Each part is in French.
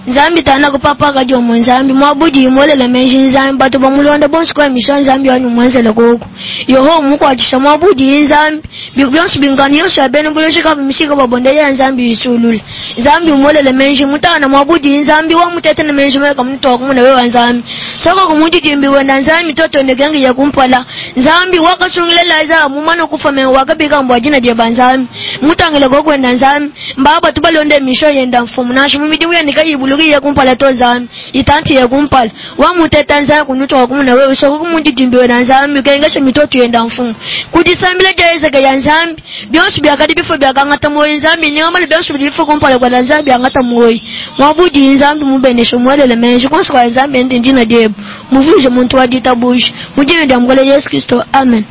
Nzambi tana kupapa kadi omu nzambi mwabudi imolele menji nzambi batu bamulonda bonsi kwa emisho nzambi wanu mwenzele koko yoho mukwatisha mwabudi nzambi byonsi bingani yosu abene buleshika bimisika babondele nzambi bisulula nzambi umolele menji mutana mwabudi nzambi wa mutete na menji mweka mnuto wakumuna wewa nzambi soko kumuji kimbi wenda nzambi toto ndegengi ya kumpala nzambi wakasungilela za mumano kufa me wakabika mbwajina jeba nzambi mutangile koko wenda nzambi mbaba tubalonde emisho yenda mfumu nashu mumidi uya nikayibulugi ya kumpala to nzambi itanti ya kumpala wa mutete nzambi kunuto wakumuna wewe soko kumuji kimbi wenda nzambi kengeshe mitoto yenda mfumu kudisambile jaizega ya nzambi byonsi byakadi bifo byakangata moyo nzambi nyamali byonsi bifo kumpala kwa nzambi angata moyo mwabudi nzambi mubenesho mwelele menshi konso kwa nzambi ndi ndina debu muvuje muntu wadita bushi mujine ndia mgole Yesu Kristo amen.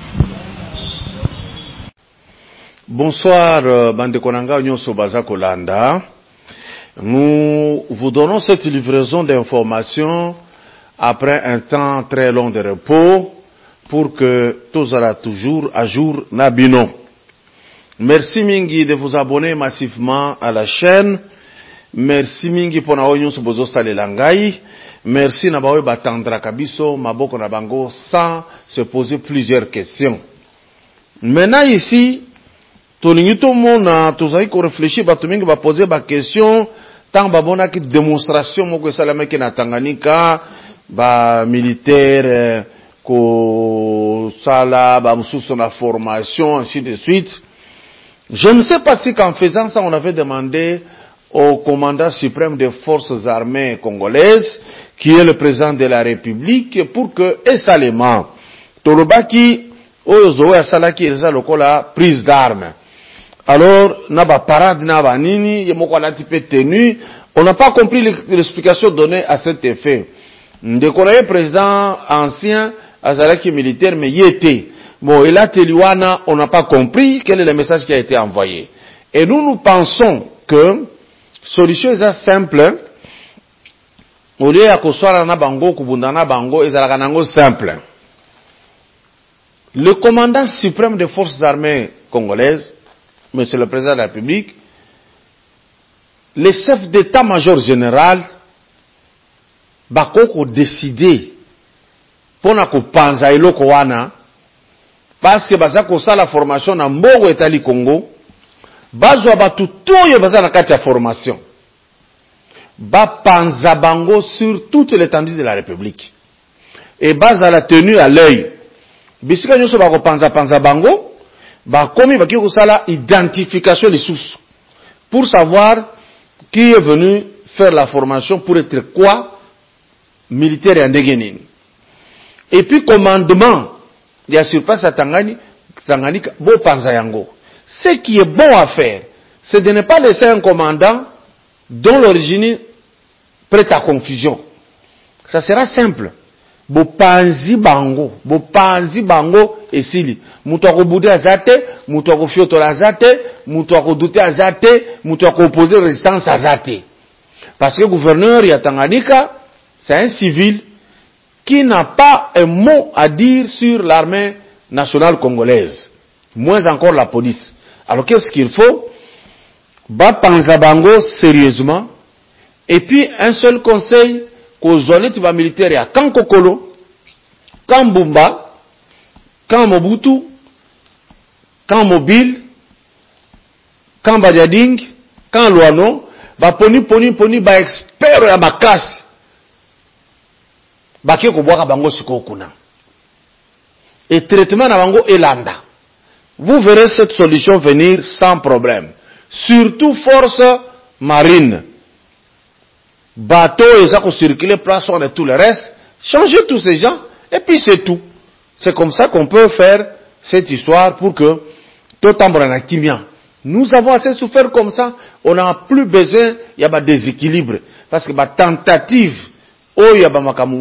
Bonsoir bande konanga nyonso baza kolanda. Nous vous donnons cette livraison d'informations après un temps très long de repos pour que tous soient toujours à jour nabino. Merci mingi de vous abonner massivement à la chaîne. Merci mingi pona onyo bozo salela ngai. Merci na bawe batandra kabiso maboko na bango sans se poser plusieurs questions. Maintenant ici, tolingi to mona tozai ko réfléchir batu mingi ba poser ba question tant ba bona ki démonstration moko salama ki na Tanganyika ba militaire ko sala ba mususu na formation ainsi de suite. Je ne sais pas si qu'en faisant ça on avait demandé au commandant suprême des forces armées congolaises, qui est le président de la République, pour que, esalement, Tolobaki, Oyozoe Salaki, eza lokola prise d'armes. Alors, naba parade, naba nini, yemoko la type tenu, on n'a pas compris l'explication donnée à cet effet. Ndekonaye président ancien, Azalaki militaire, mais y était. Bon, et là, Teliwana, on n'a pas compris quel est le message qui a été envoyé. Et nous pensons que, solution est simple. Au lieu ya koswala na bango kubundana bango ezalaka nango simple. Le commandant suprême des forces armées congolaises, monsieur le président de la République, le chef d'état-major général bakoko décider pona kopanza eloko wana parce que baza kosala formation na mbongo etali Congo. Bazwa batu toyo baza na kati ya formation. Ba panza bango sur toute l'étendue de la République. Et baza la tenue à l'œil. Bisika nyoso bako panza bango, ba komi baki kusala identification des sources. Pour savoir qui est venu faire la formation pour être quoi? Militaire et ndegeni. Et puis commandement, il y a sur place à Tanganyika, bo panza yango. Ce qui est bon à faire, c'est de ne pas laisser un commandant dont l'origine prête à confusion. Ça sera simple. Bopanzi bango et sili. Mutu akobude azate, mutu akofiotola azate, mutu akodute azate, mutu akoposer résistance azate. Parce que le gouverneur ya Tanganyika, c'est un civil qui n'a pas un mot à dire sur l'armée nationale congolaise. Moins encore la police. Alors qu'est-ce qu'il faut? Panza bango sérieusement. Et puis un seul conseil qu'aux honnêtes militaires à Kankokolo, Kambumba, Kamobutu, Kamobile, Kambadiading, Kanluano, poni ba expert ya makasi. Bakie ko boaka bango sikokuna. Et traitement na bango elanda. Vous verrez cette solution venir sans problème. Surtout force marine. Bateau, ils ont circulé, place, on et tout le reste. Changez tous ces gens, et puis c'est tout. C'est comme ça qu'on peut faire cette histoire pour que tout en Kimia. Nous avons assez souffert comme ça, on n'a plus besoin, il y a des déséquilibre. Parce que la tentative, oh, il y a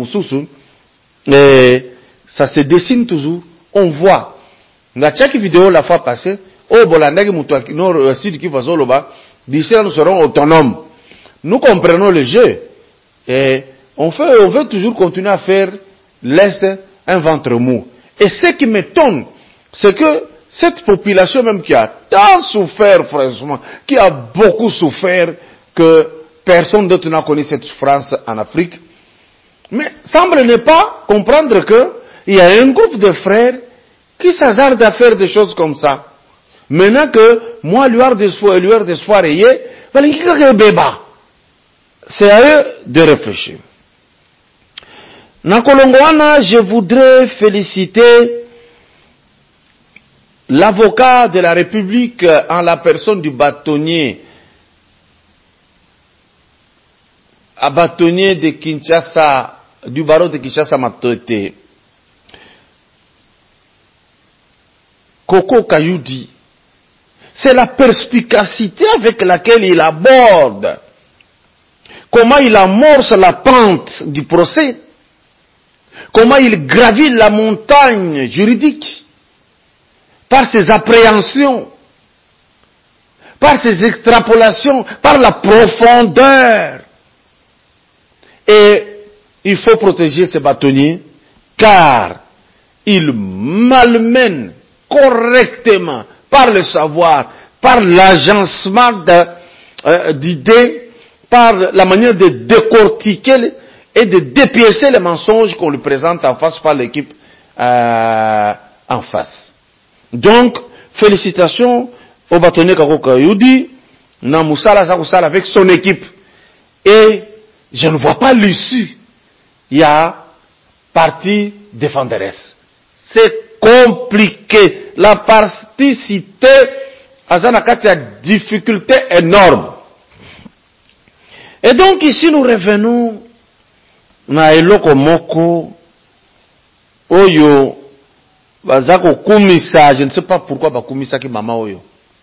ça se dessine toujours, on voit. Dans chaque vidéo la fois passée, oh bolandaki mutuaki no sud qui faisait loba, d'ici là nous serons autonomes. Nous comprenons le jeu et on veut toujours continuer à faire l'Est un ventre mou. Et ce qui m'étonne, c'est que cette population même qui a tant souffert, franchement, qui a beaucoup souffert, que personne d'autre n'a connu cette souffrance en Afrique. Mais semble ne pas comprendre qu'il y a un groupe de frères qui s'hasardent à faire des choses comme ça. Maintenant que moi, lueur d'espoir, c'est à eux de réfléchir. Nakolongwana, je voudrais féliciter l'avocat de la République en la personne du bâtonnier, de Kinshasa, du barreau de Kinshasa Matote, Koko Kayudi. C'est la perspicacité avec laquelle il aborde comment il amorce la pente du procès, comment il gravit la montagne juridique par ses appréhensions, par ses extrapolations, par la profondeur. Et il faut protéger ces bâtonniers car ils malmènent correctement par le savoir, par l'agencement d'idées, par la manière de décortiquer et de dépiécer les mensonges qu'on lui présente en face par l'équipe en face. Donc, félicitations au bâtonnier Kako Kayudi, Namusala Zakusala avec son équipe. Et je ne vois pas l'issue. Il y a partie défenderesse. C'est compliqué. La particité à Zanakati a difficulté énorme. Et donc ici nous revenons na eloko moko oyo bazako kumisa, je ne sais pas pourquoi bakumisa ki mama oyo.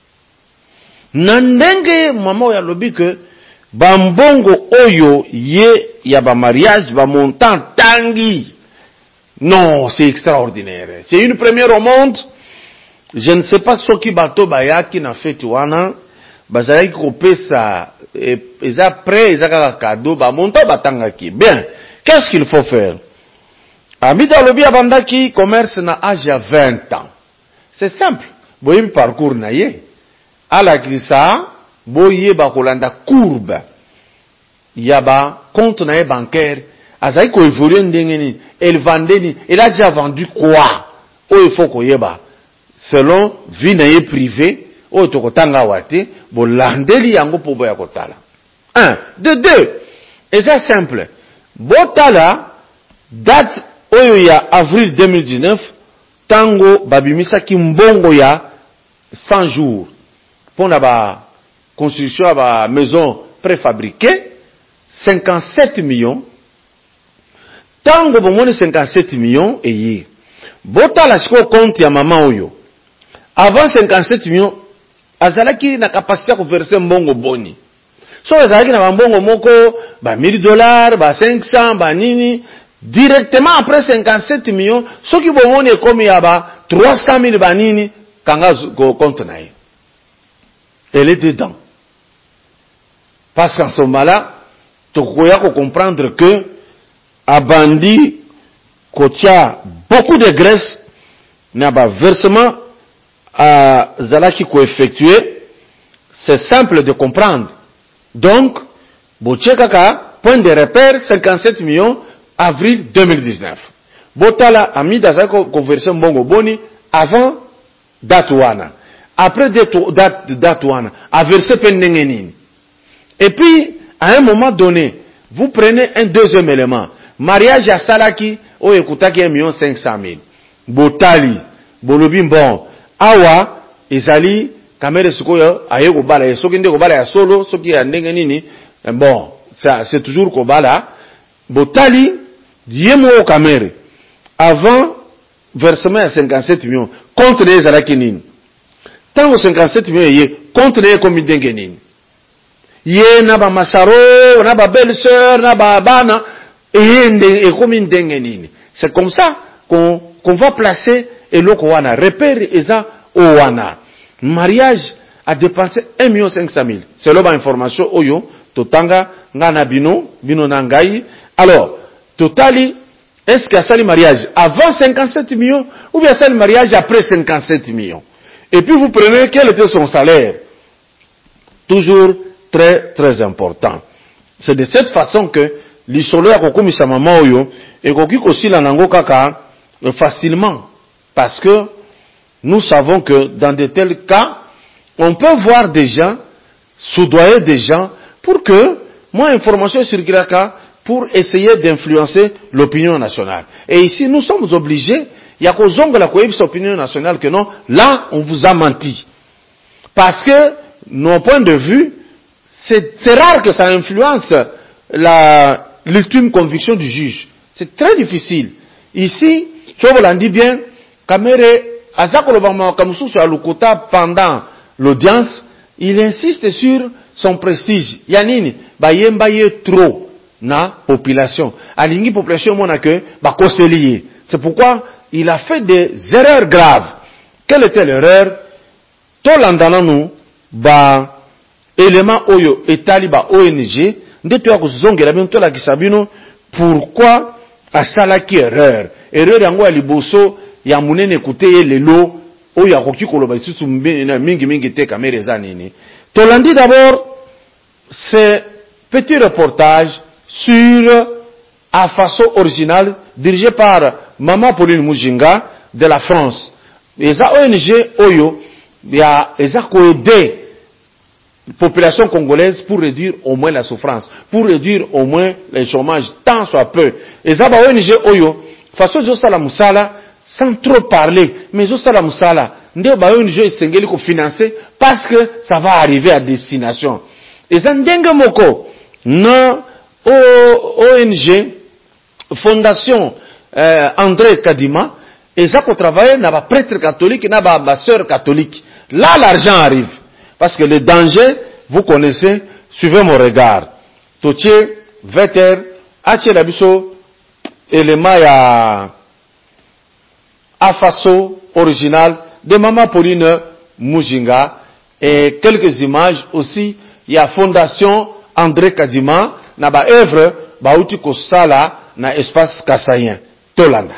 Nandenge mama oyo alobi que bambongo oyo ye ya ba mariage ba montant tangi. Non, c'est extraordinaire. C'est une première au monde. Je ne sais pas ce qui bato bayaki na feti wana bazalaki kopesa eza prêt eza cadeau ba montant batangaki. Bien, qu'est-ce qu'il faut faire? Amida lobi abandaki commerce na âge à 20 ans. C'est simple. Boyebi parcours na ye. Ala kisa boye ba kolanda courbe. Yaba compte na ye bancaire. Azai ko évoluer ndenge ni, elle vendait ni, elle a déjà vendu quoi? Oh, il faut koyeba. Selon vie na ye privé, oh to kotanga wate, bo landeli yango po boya kotala. 1, de 2. Et c'est simple. Botala date oyo ya avril 2019, tango babimisa ki mbongo ya 100 jours. Pour na ba construction ba maison préfabriquée, 57 millions. Tango bomoni 57 millions eye. Botala siko compte ya mama oyo. Avant 57 millions, azalaki na capacité à verser mbongo boni. So azalaki na mbongo moko ba $1000, ba 500, ba nini. Directement après 57 millions, ce qui bomoni est comme ya ba 300,000 ba nini, kanga compte na ye. Elle est dedans. Parce qu'en ce moment-là, tokoya ko comprendre que abandi kotia beaucoup de graisse n'a pas versement à zalaki ko effectué. C'est simple de comprendre. Donc bochekaka point de repère 57 millions avril 2019. Botala ami dazako conversion bongo boni avant date wana. Après date wana a versé pendengenini. Et puis à un moment donné, vous prenez un deuxième élément. Mariage à Salaki, o ekutaki 1,5 million. Botali, bolobi bon. Awa, ezali, kamere sukoyo, aye kobala, soki nde kobala ya solo, soki ya ndenge nini, bon, ça, c'est toujours kobala. Botali, yemo o kamere. Avant, versement à 57 millions, contre les ezalaki nini. Tango 57 millions ye, contre les komi ndenge nini. Ye na ba masaro, na ba belle-sœur, na ba bana, c'est comme ça qu'on va placer eloko wana. Repère eza owana. Mariage a dépensé 1,5 million. C'est l'oba information oyo, totanga, ngana bino nangai. Alors, totali, est-ce qu'il y a ça le mariage avant 57 millions ou bien ça le mariage après 57 millions? Et puis vous prenez quel était son salaire? Toujours très très important. C'est de cette façon que l'isolo ya kokomisa mama oyo ekoki kosila nango kaka facilement, parce que nous savons que dans de tels cas on peut voir des gens, soudoyer des gens pour que moi information circule pour essayer d'influencer l'opinion nationale. Et ici nous sommes obligés, il y a kozonga la koyebisa opinion nationale que non, là on vous a menti, parce que nos points de vue, c'est rare que ça influence l'ultime conviction du juge. C'est très difficile. Ici, tu vois, dit bien, Kamere, pendant l'audience, il insiste sur son prestige. Yanini, bayembaye trop na population. Alingi population mona que ba koselier. C'est pourquoi il a fait des erreurs graves. Quelle était l'erreur? Tolandana nous ba élément oyo etali ba ONG nde to yakuzongela bintu la kisabino pourquoi asalaki erreur yango ya liboso ya munene kuteye lelo oyo akoki koloba isusu mingi te kamera eza nini. Tolandi d'abord ce petit reportage sur Afaso original dirigé par Maman Pauline Mujinga de la France. Eza ONG oyo ya eza ko aider population congolaise pour réduire au moins la souffrance, pour réduire au moins le chômage, tant soit peu. Et ça, ONG Oyo, façon de la musala, sans trop parler, mais de la musala, nde ba ONG sengeli ko financer parce que ça va arriver à destination. Et ça ndenge moko na ONG Fondation André Kadima, et ça ko travailler na ba prêtre catholique na ba sœur catholique. Là l'argent arrive. Parce que le danger, vous connaissez, suivez mon regard. Toche, veter, ache labiso, élément ya Afaso original de Maman Pauline Mujinga, et quelques images aussi, il y a Fondation André Kadima, na ba œuvre, ba uti kosala, na espace Kassayen, Tolanda.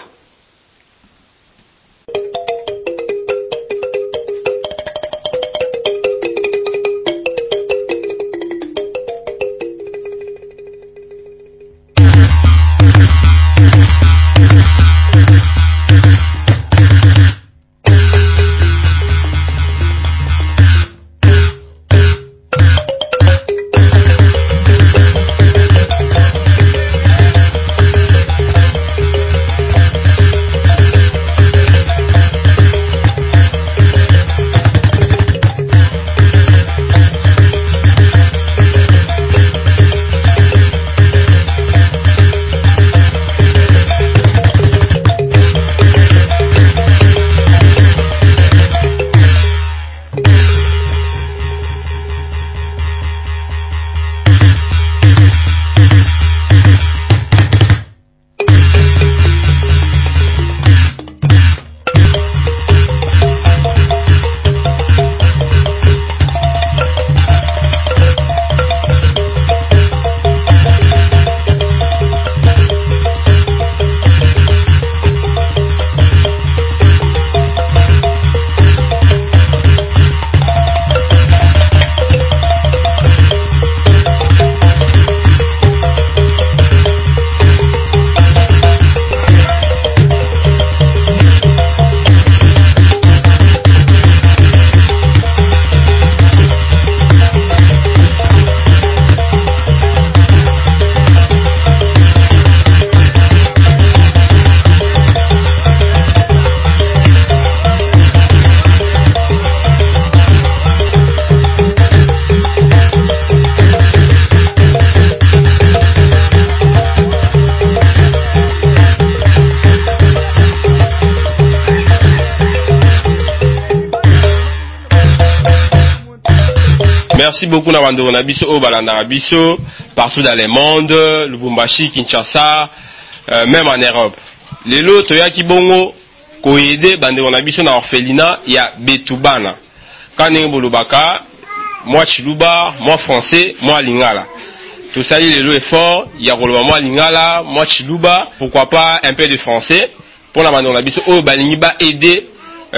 Merci beaucoup Nabando Nabiso, Obalanda Nabiso, partout dans le monde, Lubumbashi, Kinshasa, même en Europe. Les lots, Toyaki Bongo, Koede, Bande Nabiso, na orphelinat, il y a Betubana. Quand on Bolobaka, moi Chiluba, moi français, moi Lingala. Tout ça, les lots est fort, il y a moi Lingala, moi Chiluba, pourquoi pas un peu de français, pour la Bande Nabiso, Balingi, aider,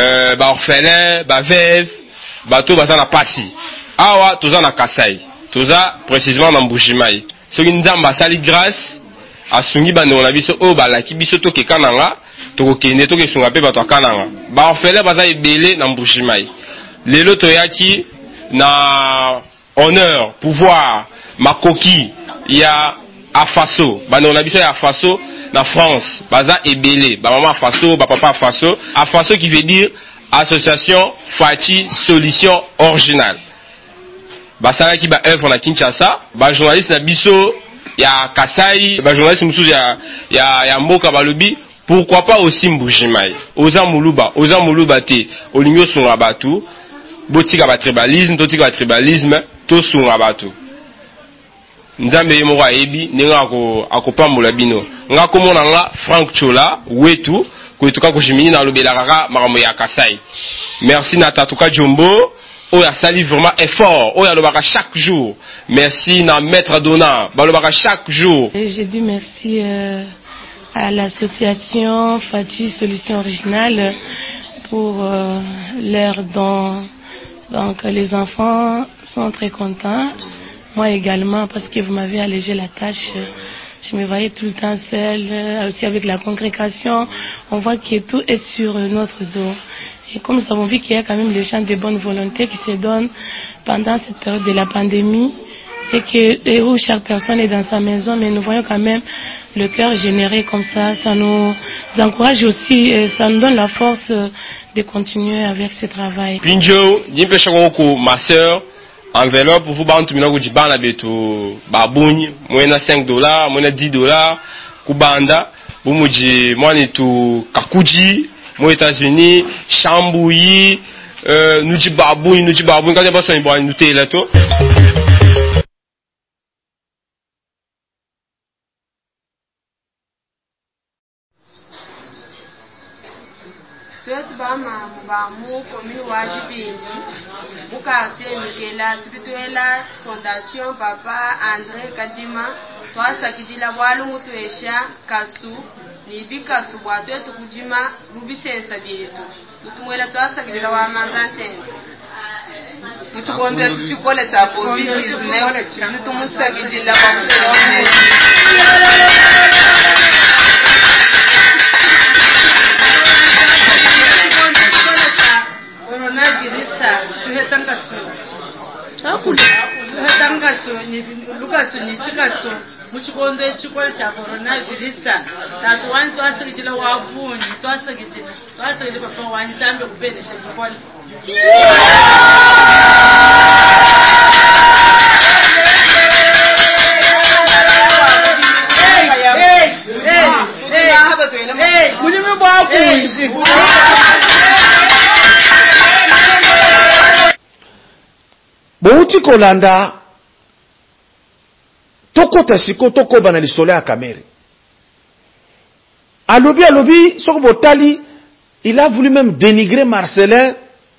orphelin, veuve, bateau, bazana passi. Awa, toza na Kasai, toza précisément na Mbujimayi. soki nzamba sali grâce asungi bandeko na biso oyo balaki biso tokeka nanga tokokende tokesunga mpe bato akananga baorfele baza ebele na Mbujimayi. Lelo toyaki na honneur pouvoir makoki ya Afaso bandeko na biso ya Afaso na France baza ebele bamama Afaso bapapa Afaso qui veut dire association Fati solution originale. Basalaki ba œuvre na Kinshasa, ba journaliste na biso ya Kasai, ba journaliste mususu ya mboka balobi, pourquoi pas aussi Mbujimayi. Oza muluba te, olingo sunga batu, botika ba tribalisme, totika ba tribalisme, to sunga batu. Nzambe yemoko ayebi nenga akopambola bino. Nga komona nga Frank Chola wetu koituka kujimini na lobela kaka makambo ya Kasai. Merci na Tatuka Jombo. Oya sali vraiment effort. Oya lobaka chaque jour. Merci na Maître Dona. Balobaka chaque jour. J'ai dit merci à l'association Fati Solution Originale pour leur don. Donc les enfants sont très contents. Moi également parce que vous m'avez allégé la tâche. Je me voyais tout le temps seule, aussi avec la congrégation. On voit que tout est sur notre dos. Et comme nous avons vu qu'il y a quand même les gens de bonne volonté qui se donnent pendant cette période de la pandémie et où chaque personne est dans sa maison, mais nous voyons quand même le cœur généré comme ça. Ça nous encourage aussi et ça nous donne la force de continuer avec ce travail. Pinjo, ma sœur, enveloppe pour vous bantu minako jibana beto babuni, mwena $5, mwena $10, kubanda, bumuji mwani tu kakuji, aux États-Unis, Chambouilly, nous dit babouille, quand il y a pas son iboire, nous t'es là tout. Fondation Papa André Kadima, toi sakidila walungu tuesha kasu nibika subwatu yetu kujima rubisensa byetu tutumwela twasakidila wa mazante mutukombe chikole cha COVID-19 nitumusakidila kwa kuone coronavirus tuhetangaso tuhetangaso ni lukaso ni chikaso muchikondo echikole cha coronavirus tatu wani twasakidila wavuni twasakidila papa wanjambe kubenesha chikole Bouti kolanda toko tasiko toko bana lisole ya kamere. Alobi, soko botali, il a voulu même dénigrer Marcelin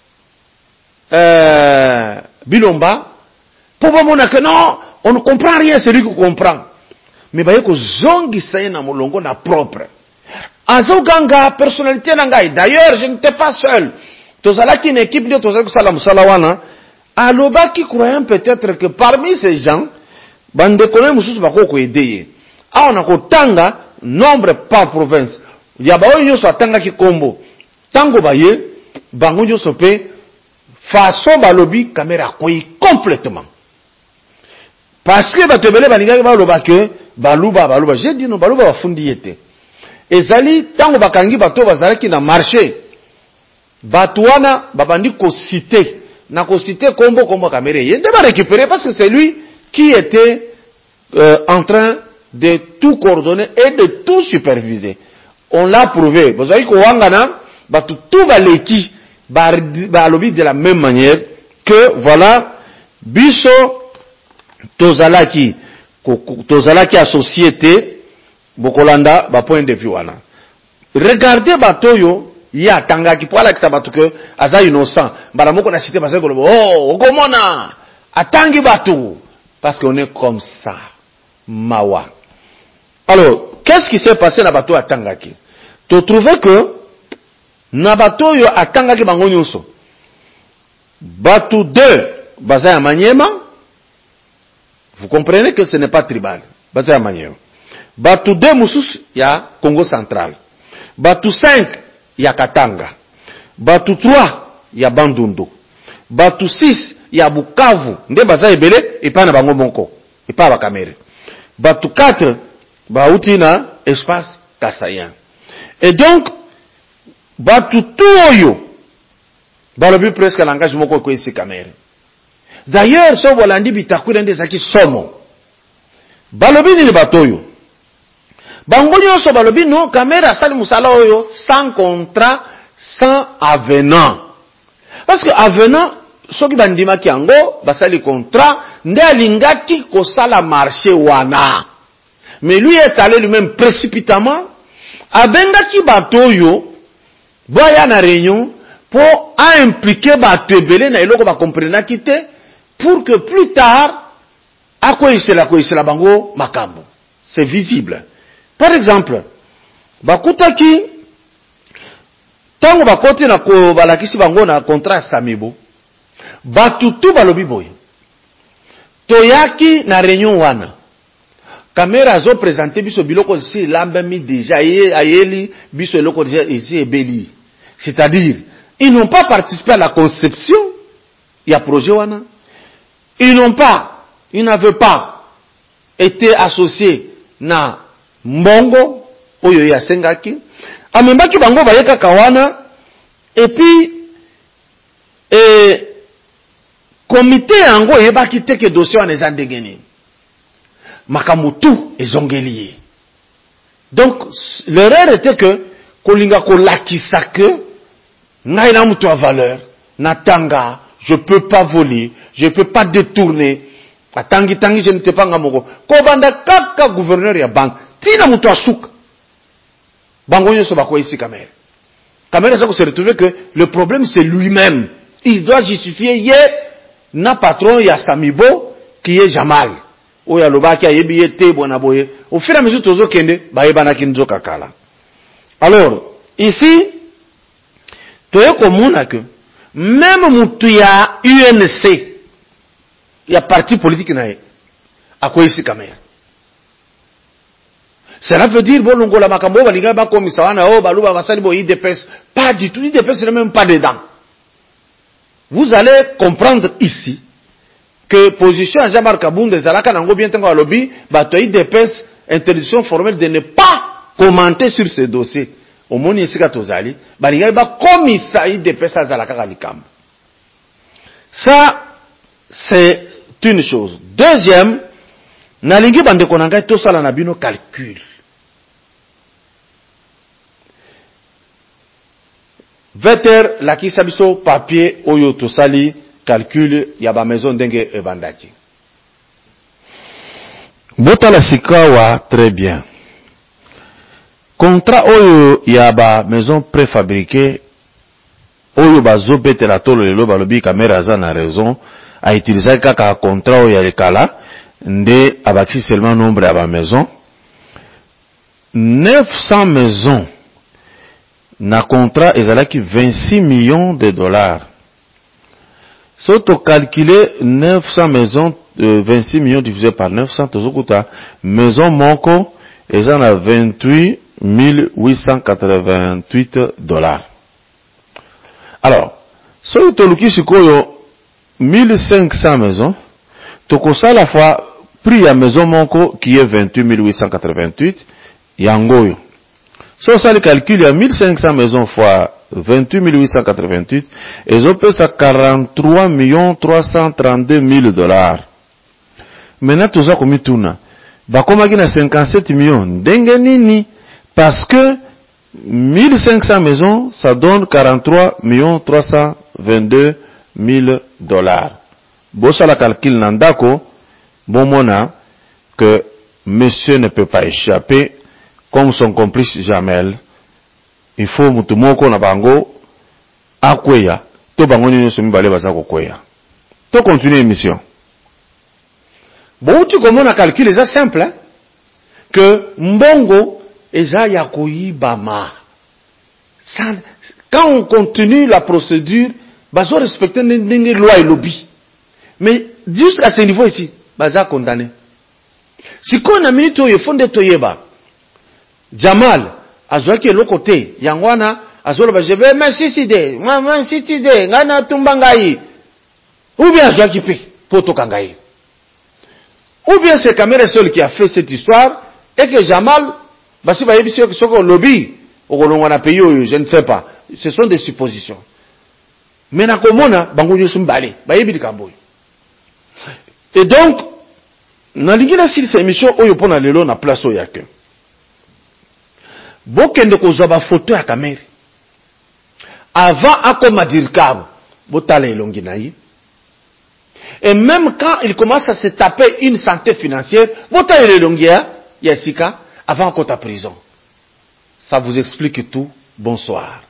Bilomba pour pas montrer que non, on ne comprend rien, c'est lui qui comprend. Mais baye ko zongi saye na molongo na propre. Azo ganga personnalité nangai. D'ailleurs, je n'étais pas seul. Tozalaki une équipe de Tozalaki Salam Salawana. Alobaki croyant peut-être que parmi ces gens, bande koné mususu bako ko aider. A on a ko tanga nombre par province. Ya ba onyo so tanga ki kombo. Tango baye bango nyo sope façon balobi caméra koyi complètement. Parce que batebele balinga ba loba que baluba. J'ai dit non baluba ba fundi yete. Ezali tango bakangi bato bazalaki na marché. Batouana babandi ko citer. Na ko citer kombo caméra. Il devait récupérer parce que c'est lui qui était en train de tout coordonner et de tout superviser. On l'a prouvé. Vous savez ko wangana batu tout baleki ba lobi de la même manière que voilà biso tozalaki à société bokolanda ba point de vue wana. Regardez batoyo ya tangaki pour ala kisabatu que aza innocent bala moko na cité basé ko oh okomona atangi batu parce qu'on est comme ça mawa. Alors qu'est-ce qui s'est passé na bato atangaki? Tu trouves que na bato yo atangaki bango nyonso batu 2 baza ya Maniema Vous comprenez que ce n'est pas tribal. Baza manière. Batu 2 musus ya Congo central. Batu 5 ya Katanga. Batu 3 ya Bandundu. Batu 6 ya Bukavu. Nde baza ebele epa na bango monko. Epa bakamere. Batu 4 bauti na espace Kasayan. Et donc batu tout balobi presque l'engagement ko esi kamere. D'ailleurs so bolandi bitakwira nde zaki somo. Balobi ni batoyo. Bango nyonso balobi no kamera sali musala oyo sans contrat, sans avenant. Parce que avenant soki bandima ki yango basali contrat nde alingaki kosala marché wana. Mais lui est allé lui-même précipitamment abengaki batoyo boya na réunion pour impliquer batebele na eloko ba comprendre kité pour que plus tard akoisela bango makambo. C'est visible. Par exemple, bakutaki tango bakote na ko balakisi bango na contrat Samibo batutu balobi boy toyaki na réunion wana caméra zo présenter biso biloko si lambe mi déjà ayeli biso eloko déjà ici ebeli. C'est-à-dire ils n'ont pas participé à la conception il y a projet wana. Ils n'avaient pas été associés na mbongo oyo ya sengaki amembaki bango bayeka kawana et puis comité yango yebaki te que dossier wana eza ndengeni makamutu ezongeliye. Donc l'erreur était que kolinga kolakisa que ngai na mutu a valeur natanga je peux pas voler, je peux pas détourner. Atangi je ne te pas ngamoko. Ko banda kaka gouverneur ya banque. Tina mutu asuka. Bango nyoso bako ici kamera. Kamera ça se retrouve que le problème c'est lui-même. Il doit justifier ye na patron ya Samibo qui est Jamal. Oya lobaki ayebi yete bona boye. Au fur et à mesure tozo kende ba yebana kinzo kakala. Alors, ici toye komona que même mutu ya UNC il y a parti politique nae à quoi ici kamera. Cela veut dire bon longola makambo balinga ba komisa wana o baluba basali bo IDPS pas du tout, IDPS n'est même pas dedans. Vous allez comprendre ici que position à Jean-Marc Kabunde zalaka nango bien tango lobby bato IDPS interdiction formelle de ne pas commenter sur ce dossier. Au moni esika tozali balinga ba komisa IDPS zalaka kalikam. Ça c'est une chose. Deuxième, nalingi bande konanga to sala na bino calcul. Veter la kisabiso papier oyo to sali calcul ya ba maison ndenge evandaki. Bota la sikawa très bien. Contrat oyo ya ba maison préfabriquée oyo bazo betela tolo lelo balobi kamera za na raison a utilisé kaka contrat oyo ya lekala nde abaki seulement nombre ya ba maison 900 maisons na contrat ezalaki 26 millions de dollars. So to calculer 900 maisons 26 millions divisé par 900 tozokuta maison moko eza na 28 888 dollars. Alors, so to luki sikoyo 1500 maisons, tokosa la fois prix à maison monko qui est 28 888, yangoyo. So ça le calcul, il y a 1500 maisons fois 28 888, et on peut ça 43 332 000 dollars. Maintenant, tout ça comme tout na. Bah, comme il y a 57 millions, dengenini, parce que 1500 maisons, ça donne 43 322 000 dollars. Bossa la calcul nandako, bon mona, que monsieur ne peut pas échapper, comme son complice Jamel, il faut mutumoko na bango, akweya, to bango nyo somi bale bazako kweya. To continuer l'émission. Bon, tu comment on calcul, c'est simple, hein? Que mbongo, eza yakoyi bama. Quand on continue la procédure, bazo respecter une loi et lobby. Mais jusqu'à ce niveau ici, baza condamné. Si qu'on a minute oyo fonde toyeba Jamal azwaki eloko te yangwana azoloba je vais me suicider moi suicider ngana tumba ngai ou bien azwaki pe poto kangai ou bien c'est Kamere seul qui a fait cette histoire et que Jamal basi ba yebi soko lobby okolongwa na pays oyo je ne sais pas, ce sont des suppositions mais na komona bango nyoso mbale ba yebi likambo. Et donc nalingi na sili sa émission oyo pona lelo na place oyo yake bokende kozwa ba photo ya Kamere avant akoma dirkabo botala elongi na ye. Et même quand il commence à se taper une santé financière botala elongi ya sika avant qu'on ta prison. Ça vous explique tout. Bonsoir.